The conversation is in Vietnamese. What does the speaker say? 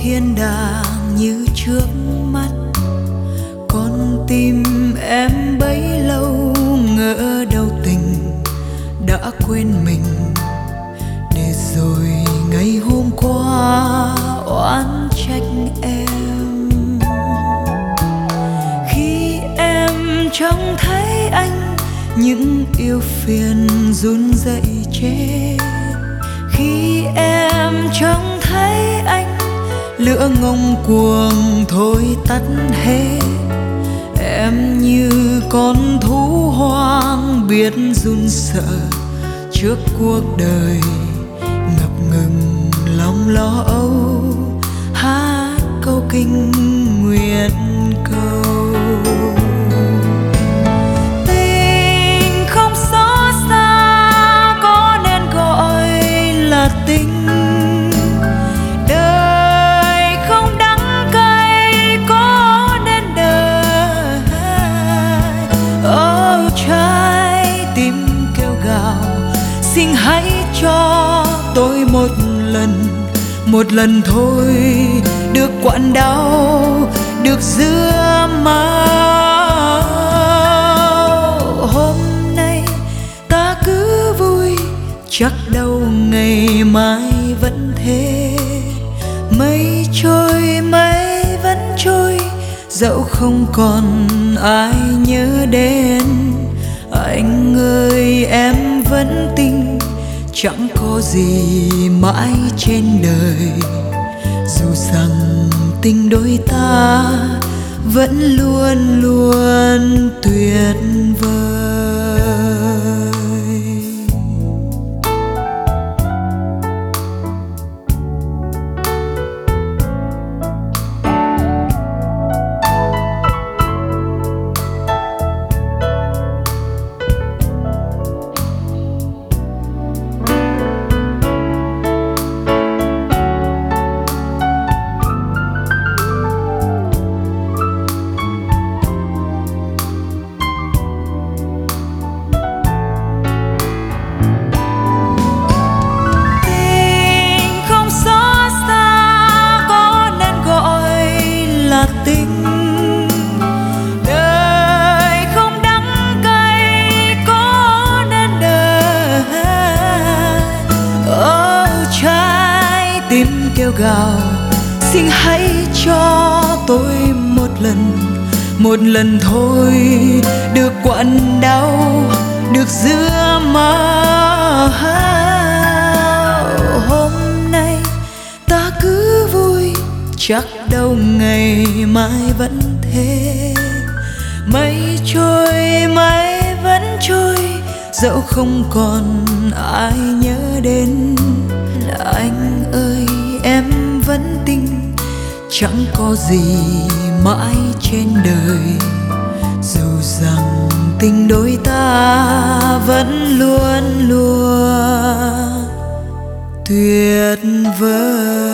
thiên đàng như trước mắt. Con tim em bấy lâu ngỡ đâu tình đã quên mình, để rồi ngày hôm qua oán trách em. Khi em trông thấy anh, những yêu phiền run rẩy chết. Khi em trông thấy anh, lửa ngông cuồng thôi tắt hết. Em như con thú hoang biết run sợ trước cuộc đời, ngập ngừng lòng lo âu hát câu kinh nguyện cầu. Tình không xót xa có nên gọi là tình. Đời không đắng cay có nên đời. Trái tim kêu gào xin hãy cho tôi một lần thôi, được quặn đau, được rửa máu. Hôm nay ta cứ vui, chắc đâu ngày mai vẫn thế. Mây trôi mây vẫn trôi, dẫu không còn ai nhớ đến. Anh ơi em vẫn tin, chẳng có gì mãi trên đời. Dù rằng tình đôi ta vẫn luôn luôn tuyệt vời. Tình đời không đắng cay có nên đời. Trái tim kêu gào xin hãy cho tôi một lần thôi, được quặn đau, được rửa máu. Hôm nay ta cứ vui, chắc đâu ngày mai vẫn thế. Mây trôi mây vẫn trôi, dẫu không còn ai nhớ đến. Anh ơi em vẫn tin, chẳng có gì mãi trên đời. Dù rằng tình đôi ta vẫn luôn luôn tuyệt vời.